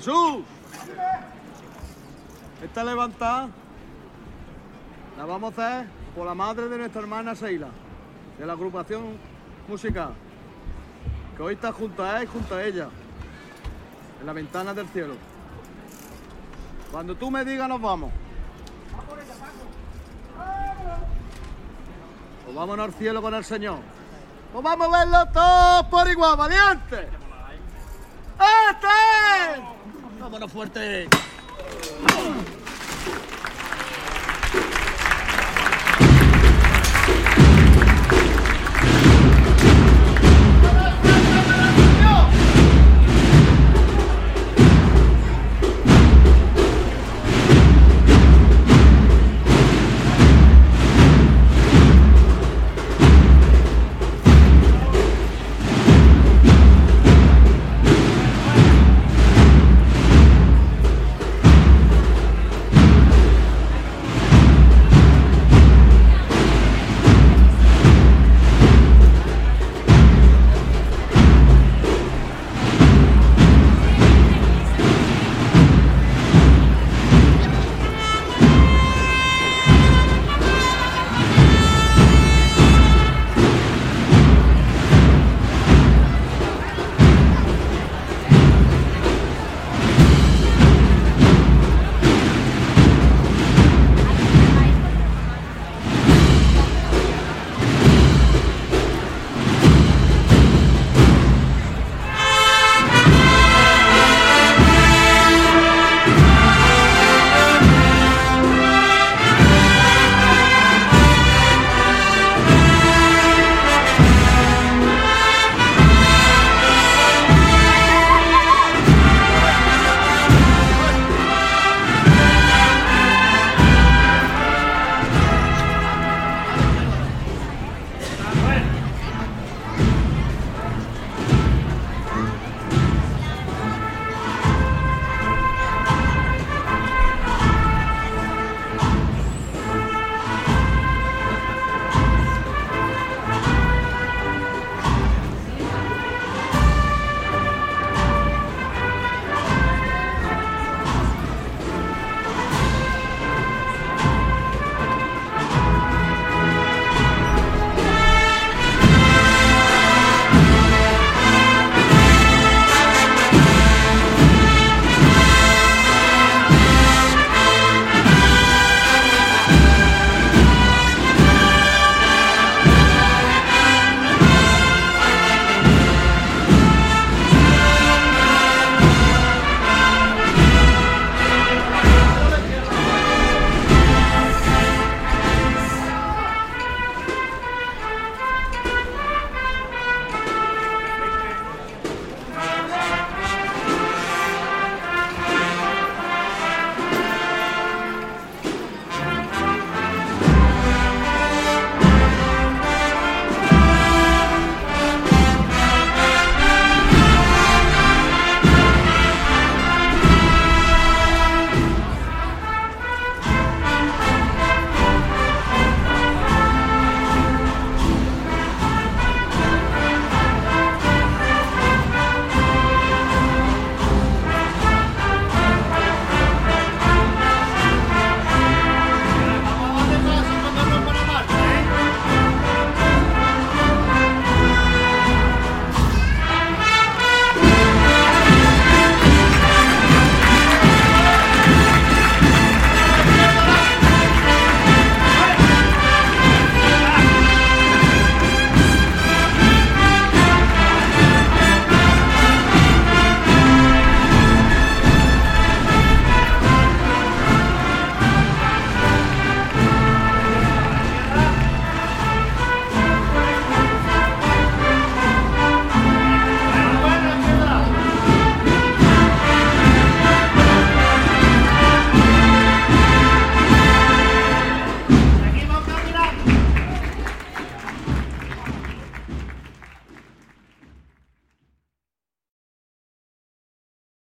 Jesús. Esta levantada la vamos a hacer por la madre de nuestra hermana Seila, de la agrupación musical, que hoy está junto a él y junto a ella, en la ventana del cielo. Cuando tú me digas nos vamos. Pues vámonos al cielo con el Señor. Pues vamos a verlo todos por igual, valiente. ¡Este! ¡Vámonos fuerte!